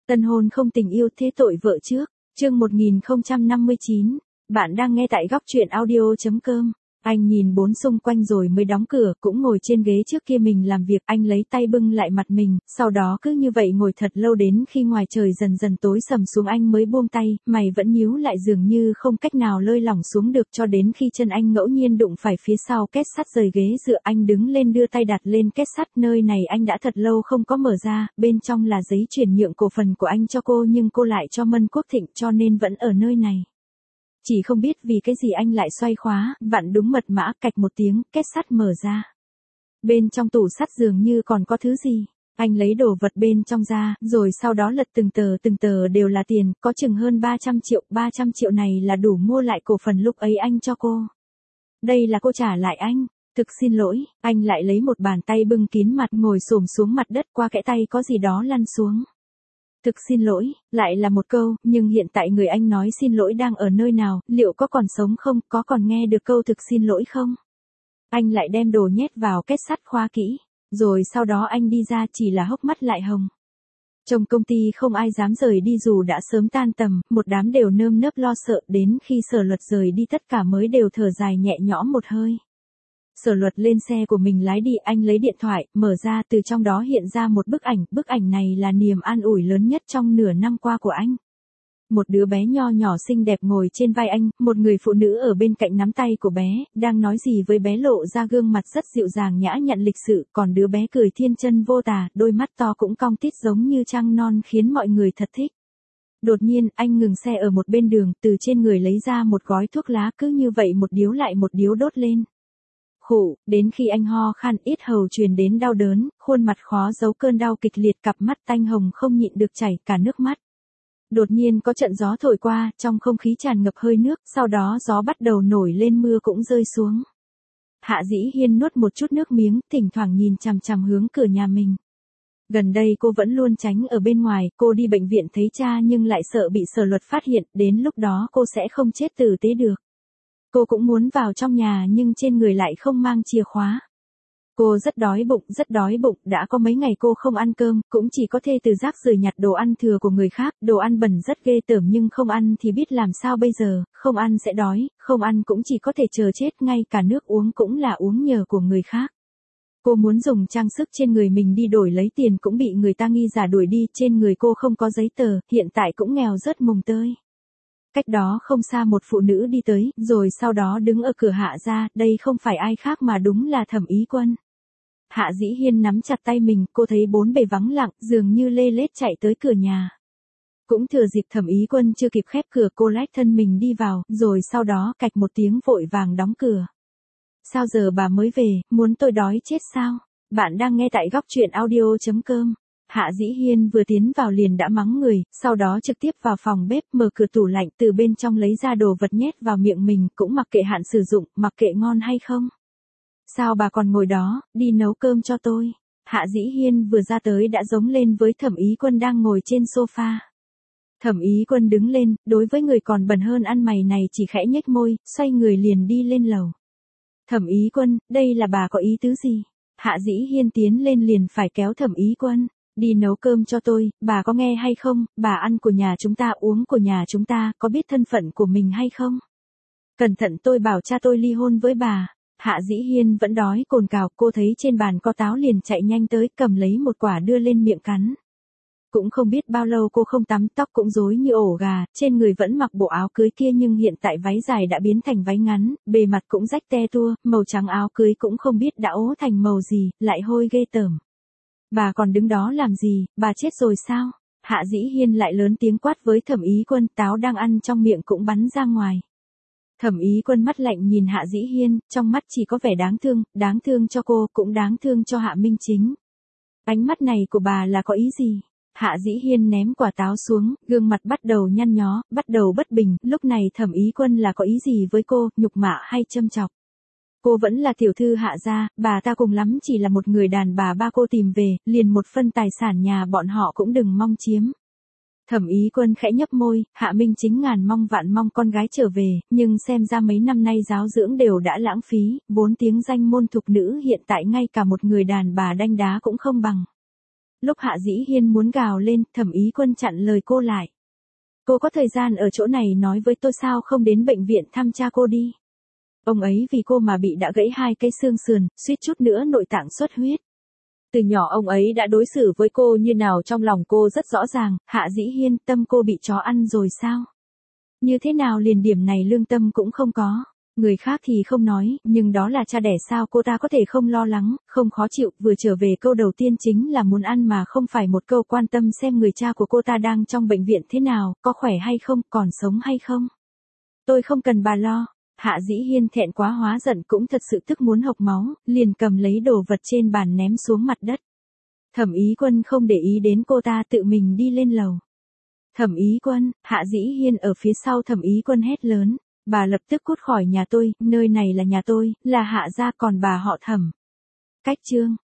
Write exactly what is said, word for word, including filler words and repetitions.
Tân hôn không tình yêu thế tội vợ trước, chương một nghìn không trăm năm mươi chín, bạn đang nghe tại góc truyện audio.com. Anh nhìn bốn xung quanh rồi mới đóng cửa, cũng ngồi trên ghế trước kia mình làm việc, anh lấy tay bưng lại mặt mình, sau đó cứ như vậy ngồi thật lâu đến khi ngoài trời dần dần tối sầm xuống anh mới buông tay, mày vẫn nhíu lại dường như không cách nào lơi lỏng xuống được cho đến khi chân anh ngẫu nhiên đụng phải phía sau két sắt rời ghế dựa anh đứng lên đưa tay đặt lên két sắt nơi này anh đã thật lâu không có mở ra, bên trong là giấy chuyển nhượng cổ phần của anh cho cô nhưng cô lại cho Mân Quốc Thịnh cho nên vẫn ở nơi này. Chỉ không biết vì cái gì anh lại xoay khóa, vặn đúng mật mã, cạch một tiếng, két sắt mở ra. Bên trong tủ sắt dường như còn có thứ gì. Anh lấy đồ vật bên trong ra, rồi sau đó lật từng tờ từng tờ đều là tiền, có chừng hơn ba trăm triệu, ba trăm triệu này là đủ mua lại cổ phần lúc ấy anh cho cô. Đây là cô trả lại anh. Thực xin lỗi, anh lại lấy một bàn tay bưng kín mặt ngồi xổm xuống mặt đất qua kẽ tay có gì đó lăn xuống. Thực xin lỗi, lại là một câu, nhưng hiện tại người anh nói xin lỗi đang ở nơi nào, liệu có còn sống không, có còn nghe được câu thực xin lỗi không? Anh lại đem đồ nhét vào két sắt khóa kỹ, rồi sau đó anh đi ra chỉ là hốc mắt lại hồng. Trong công ty không ai dám rời đi dù đã sớm tan tầm, một đám đều nơm nớp lo sợ đến khi Sở Luật rời đi tất cả mới đều thở dài nhẹ nhõm một hơi. Sở Luật lên xe của mình lái đi, anh lấy điện thoại, mở ra từ trong đó hiện ra một bức ảnh, bức ảnh này là niềm an ủi lớn nhất trong nửa năm qua của anh. Một đứa bé nho nhỏ xinh đẹp ngồi trên vai anh, một người phụ nữ ở bên cạnh nắm tay của bé, đang nói gì với bé lộ ra gương mặt rất dịu dàng nhã nhặn lịch sự, còn đứa bé cười thiên chân vô tà, đôi mắt to cũng cong tít giống như trăng non khiến mọi người thật thích. Đột nhiên, anh ngừng xe ở một bên đường, từ trên người lấy ra một gói thuốc lá cứ như vậy một điếu lại một điếu đốt lên. Khụ, đến khi anh ho khan ít hầu truyền đến đau đớn, khuôn mặt khó giấu cơn đau kịch liệt cặp mắt tanh hồng không nhịn được chảy cả nước mắt. Đột nhiên có trận gió thổi qua, trong không khí tràn ngập hơi nước, sau đó gió bắt đầu nổi lên mưa cũng rơi xuống. Hạ Dĩ Hiên nuốt một chút nước miếng, thỉnh thoảng nhìn chằm chằm hướng cửa nhà mình. Gần đây cô vẫn luôn tránh ở bên ngoài, cô đi bệnh viện thấy cha nhưng lại sợ bị Sở Luật phát hiện, đến lúc đó cô sẽ không chết tử tế được. Cô cũng muốn vào trong nhà nhưng trên người lại không mang chìa khóa. Cô rất đói bụng, rất đói bụng, đã có mấy ngày cô không ăn cơm, cũng chỉ có thể từ rác rưởi nhặt đồ ăn thừa của người khác, đồ ăn bẩn rất ghê tởm nhưng không ăn thì biết làm sao bây giờ, không ăn sẽ đói, không ăn cũng chỉ có thể chờ chết, ngay cả nước uống cũng là uống nhờ của người khác. Cô muốn dùng trang sức trên người mình đi đổi lấy tiền cũng bị người ta nghi giả đuổi đi, trên người cô không có giấy tờ, hiện tại cũng nghèo rất mùng tơi. Cách đó không xa một phụ nữ đi tới, rồi sau đó đứng ở cửa Hạ ra, đây không phải ai khác mà đúng là Thẩm Ý Quân. Hạ Dĩ Hiên nắm chặt tay mình, cô thấy bốn bề vắng lặng, dường như lê lết chạy tới cửa nhà. Cũng thừa dịp Thẩm Ý Quân chưa kịp khép cửa cô lách thân mình đi vào, rồi sau đó cạch một tiếng vội vàng đóng cửa. Sao giờ bà mới về, muốn tôi đói chết sao? Bạn đang nghe tại góc truyện audio.com. Hạ Dĩ Hiên vừa tiến vào liền đã mắng người, sau đó trực tiếp vào phòng bếp mở cửa tủ lạnh từ bên trong lấy ra đồ vật nhét vào miệng mình, cũng mặc kệ hạn sử dụng, mặc kệ ngon hay không. Sao bà còn ngồi đó, đi nấu cơm cho tôi. Hạ Dĩ Hiên vừa ra tới đã giống lên với Thẩm Ý Quân đang ngồi trên sofa. Thẩm Ý Quân đứng lên, đối với người còn bẩn hơn ăn mày này chỉ khẽ nhếch môi, xoay người liền đi lên lầu. Thẩm Ý Quân, đây là bà có ý tứ gì? Hạ Dĩ Hiên tiến lên liền phải kéo Thẩm Ý Quân. Đi nấu cơm cho tôi, bà có nghe hay không, bà ăn của nhà chúng ta uống của nhà chúng ta, có biết thân phận của mình hay không? Cẩn thận tôi bảo cha tôi ly hôn với bà. Hạ Dĩ Hiên vẫn đói cồn cào, cô thấy trên bàn có táo liền chạy nhanh tới cầm lấy một quả đưa lên miệng cắn. Cũng không biết bao lâu cô không tắm, tóc cũng rối như ổ gà, trên người vẫn mặc bộ áo cưới kia nhưng hiện tại váy dài đã biến thành váy ngắn, bề mặt cũng rách te tua, màu trắng áo cưới cũng không biết đã ố thành màu gì, lại hôi ghê tởm. Bà còn đứng đó làm gì, bà chết rồi sao? Hạ Dĩ Hiên lại lớn tiếng quát với Thẩm Ý Quân, táo đang ăn trong miệng cũng bắn ra ngoài. Thẩm Ý Quân mắt lạnh nhìn Hạ Dĩ Hiên, trong mắt chỉ có vẻ đáng thương, đáng thương cho cô, cũng đáng thương cho Hạ Minh Chính. Ánh mắt này của bà là có ý gì? Hạ Dĩ Hiên ném quả táo xuống, gương mặt bắt đầu nhăn nhó, bắt đầu bất bình, lúc này Thẩm Ý Quân là có ý gì với cô, nhục mạ hay châm chọc? Cô vẫn là tiểu thư Hạ gia, bà ta cùng lắm chỉ là một người đàn bà ba cô tìm về, liền một phân tài sản nhà bọn họ cũng đừng mong chiếm. Thẩm Ý Quân khẽ nhấp môi, Hạ Minh Chính ngàn mong vạn mong con gái trở về, nhưng xem ra mấy năm nay giáo dưỡng đều đã lãng phí, bốn tiếng danh môn thục nữ hiện tại ngay cả một người đàn bà đanh đá cũng không bằng. Lúc Hạ Dĩ Hiên muốn gào lên, Thẩm Ý Quân chặn lời cô lại. Cô có thời gian ở chỗ này nói với tôi sao không đến bệnh viện thăm cha cô đi. Ông ấy vì cô mà bị đã gãy hai cây xương sườn, suýt chút nữa nội tạng xuất huyết. Từ nhỏ ông ấy đã đối xử với cô như nào trong lòng cô rất rõ ràng. Hạ Dĩ Hiên, tâm cô bị chó ăn rồi sao? Như thế nào liền điểm này lương tâm cũng không có. Người khác thì không nói, nhưng đó là cha đẻ sao cô ta có thể không lo lắng, không khó chịu. Vừa trở về câu đầu tiên chính là muốn ăn mà không phải một câu quan tâm xem người cha của cô ta đang trong bệnh viện thế nào, có khỏe hay không, còn sống hay không. Tôi không cần bà lo. Hạ Dĩ Hiên thẹn quá hóa giận cũng thật sự tức muốn hộc máu, liền cầm lấy đồ vật trên bàn ném xuống mặt đất. Thẩm Ý Quân không để ý đến cô ta, tự mình đi lên lầu. Thẩm Ý Quân, Hạ Dĩ Hiên ở phía sau Thẩm Ý Quân hét lớn, bà lập tức cút khỏi nhà tôi, nơi này là nhà tôi, là Hạ gia, còn bà họ Thẩm. Cách chương